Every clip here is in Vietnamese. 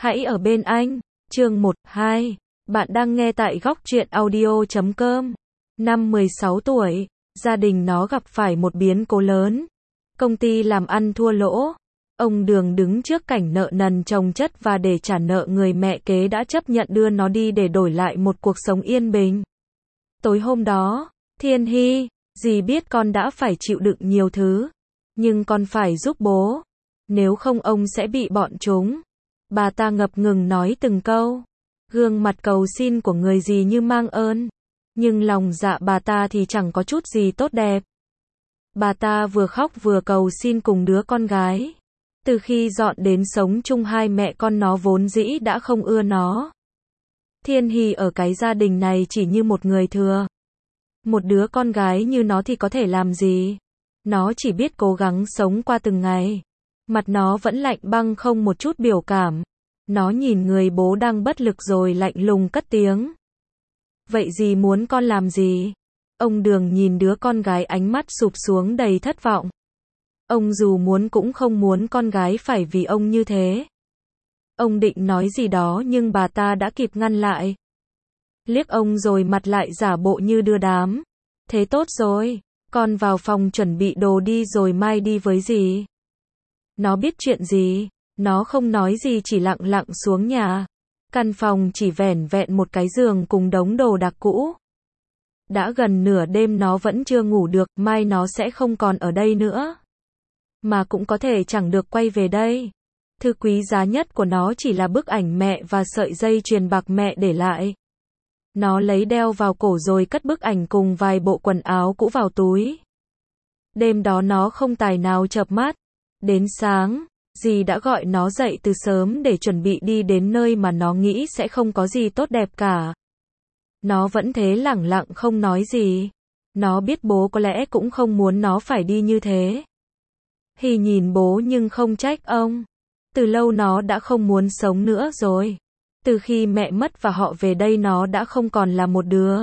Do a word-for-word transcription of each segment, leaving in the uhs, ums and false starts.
Hãy ở bên anh. Chương một, hai. Bạn đang nghe tại góc truyện audio chấm com. Năm mười sáu tuổi, gia đình nó gặp phải một biến cố lớn. Công ty làm ăn thua lỗ. Ông Đường đứng trước cảnh nợ nần chồng chất và để trả nợ người mẹ kế đã chấp nhận đưa nó đi để đổi lại một cuộc sống yên bình. Tối hôm đó, Thiên Hy, dì biết con đã phải chịu đựng nhiều thứ. Nhưng con phải giúp bố. Nếu không ông sẽ bị bọn chúng. Bà ta ngập ngừng nói từng câu. Gương mặt cầu xin của người dì như mang ơn. Nhưng lòng dạ bà ta thì chẳng có chút gì tốt đẹp. Bà ta vừa khóc vừa cầu xin cùng đứa con gái. Từ khi dọn đến sống chung hai mẹ con nó vốn dĩ đã không ưa nó. Thiên Hy ở cái gia đình này chỉ như một người thừa. Một đứa con gái như nó thì có thể làm gì? Nó chỉ biết cố gắng sống qua từng ngày. Mặt nó vẫn lạnh băng không một chút biểu cảm. Nó nhìn người bố đang bất lực rồi lạnh lùng cất tiếng. Vậy dì muốn con làm gì? Ông Đường nhìn đứa con gái ánh mắt sụp xuống đầy thất vọng. Ông dù muốn cũng không muốn con gái phải vì ông như thế. Ông định nói gì đó nhưng bà ta đã kịp ngăn lại. Liếc ông rồi mặt lại giả bộ như đưa đám. Thế tốt rồi, con vào phòng chuẩn bị đồ đi rồi mai đi với dì. Nó biết chuyện gì, nó không nói gì chỉ lặng lặng xuống nhà. Căn phòng chỉ vẻn vẹn một cái giường cùng đống đồ đạc cũ. Đã gần nửa đêm nó vẫn chưa ngủ được, mai nó sẽ không còn ở đây nữa. Mà cũng có thể chẳng được quay về đây. Thứ quý giá nhất của nó chỉ là bức ảnh mẹ và sợi dây chuyền bạc mẹ để lại. Nó lấy đeo vào cổ rồi cất bức ảnh cùng vài bộ quần áo cũ vào túi. Đêm đó nó không tài nào chợp mắt. Đến sáng, dì đã gọi nó dậy từ sớm để chuẩn bị đi đến nơi mà nó nghĩ sẽ không có gì tốt đẹp cả. Nó vẫn thế lẳng lặng không nói gì. Nó biết bố có lẽ cũng không muốn nó phải đi như thế. Hy nhìn bố nhưng không trách ông. Từ lâu nó đã không muốn sống nữa rồi. Từ khi mẹ mất và họ về đây nó đã không còn là một đứa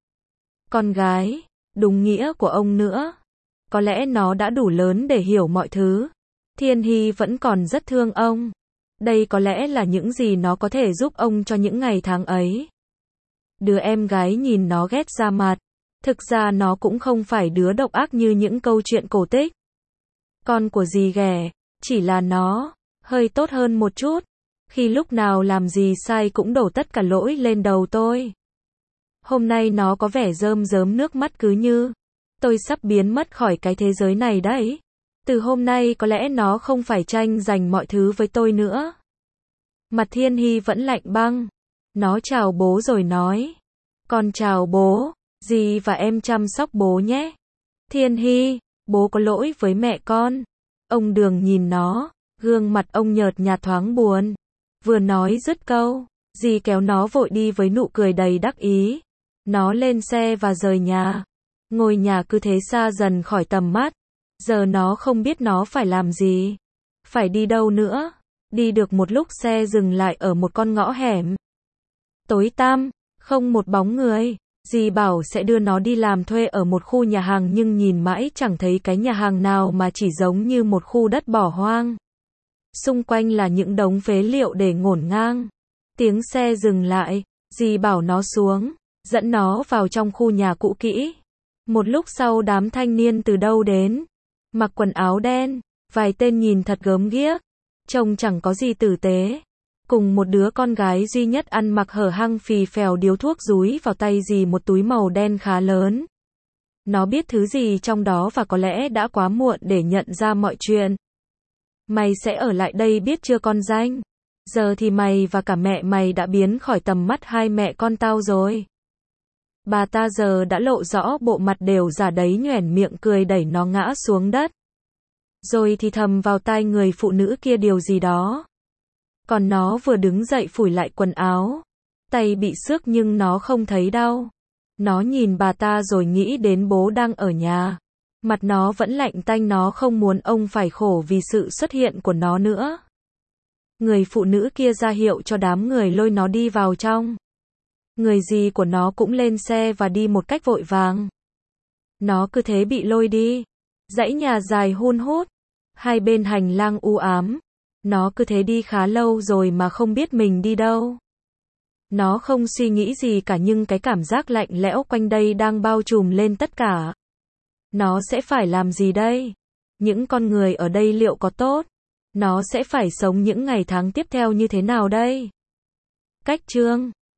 con gái, đúng nghĩa của ông nữa. Có lẽ nó đã đủ lớn để hiểu mọi thứ. Thiên Hy vẫn còn rất thương ông. Đây có lẽ là những gì nó có thể giúp ông cho những ngày tháng ấy. Đứa em gái nhìn nó ghét ra mặt. Thực ra nó cũng không phải đứa độc ác như những câu chuyện cổ tích. Con của dì ghẻ, chỉ là nó hơi tốt hơn một chút. Khi lúc nào làm gì sai cũng đổ tất cả lỗi lên đầu tôi. Hôm nay nó có vẻ rơm rớm nước mắt cứ như tôi sắp biến mất khỏi cái thế giới này đấy. Từ hôm nay có lẽ nó không phải tranh giành mọi thứ với tôi nữa. Mặt Thiên Hy vẫn lạnh băng. Nó chào bố rồi nói. Con chào bố, dì và em chăm sóc bố nhé. Thiên Hy, bố có lỗi với mẹ con. Ông Đường nhìn nó, gương mặt ông nhợt nhạt thoáng buồn. Vừa nói dứt câu, dì kéo nó vội đi với nụ cười đầy đắc ý. Nó lên xe và rời nhà. Ngôi nhà cứ thế xa dần khỏi tầm mắt. Giờ nó không biết nó phải làm gì. Phải đi đâu nữa. Đi được một lúc xe dừng lại ở một con ngõ hẻm. Tối tăm, không một bóng người. Dì bảo sẽ đưa nó đi làm thuê ở một khu nhà hàng nhưng nhìn mãi chẳng thấy cái nhà hàng nào mà chỉ giống như một khu đất bỏ hoang. Xung quanh là những đống phế liệu để ngổn ngang. Tiếng xe dừng lại, dì bảo nó xuống, dẫn nó vào trong khu nhà cũ kỹ. Một lúc sau đám thanh niên từ đâu đến, mặc quần áo đen, vài tên nhìn thật gớm ghiếc, trông chẳng có gì tử tế. Cùng một đứa con gái duy nhất ăn mặc hở hang phì phèo điếu thuốc dúi vào tay dì một túi màu đen khá lớn. Nó biết thứ gì trong đó và có lẽ đã quá muộn để nhận ra mọi chuyện. Mày sẽ ở lại đây biết chưa con danh? Giờ thì mày và cả mẹ mày đã biến khỏi tầm mắt hai mẹ con tao rồi. Bà ta giờ đã lộ rõ bộ mặt đều giả đấy nhoẻn miệng cười đẩy nó ngã xuống đất. Rồi thì thầm vào tai người phụ nữ kia điều gì đó. Còn nó vừa đứng dậy phủi lại quần áo. Tay bị xước nhưng nó không thấy đau. Nó nhìn bà ta rồi nghĩ đến bố đang ở nhà. Mặt nó vẫn lạnh tanh, nó không muốn ông phải khổ vì sự xuất hiện của nó nữa. Người phụ nữ kia ra hiệu cho đám người lôi nó đi vào trong. Người dì của nó cũng lên xe và đi một cách vội vàng. Nó cứ thế bị lôi đi. Dãy nhà dài hun hút. Hai bên hành lang u ám. Nó cứ thế đi khá lâu rồi mà không biết mình đi đâu. Nó không suy nghĩ gì cả nhưng cái cảm giác lạnh lẽo quanh đây đang bao trùm lên tất cả. Nó sẽ phải làm gì đây? Những con người ở đây liệu có tốt? Nó sẽ phải sống những ngày tháng tiếp theo như thế nào đây? Cách chương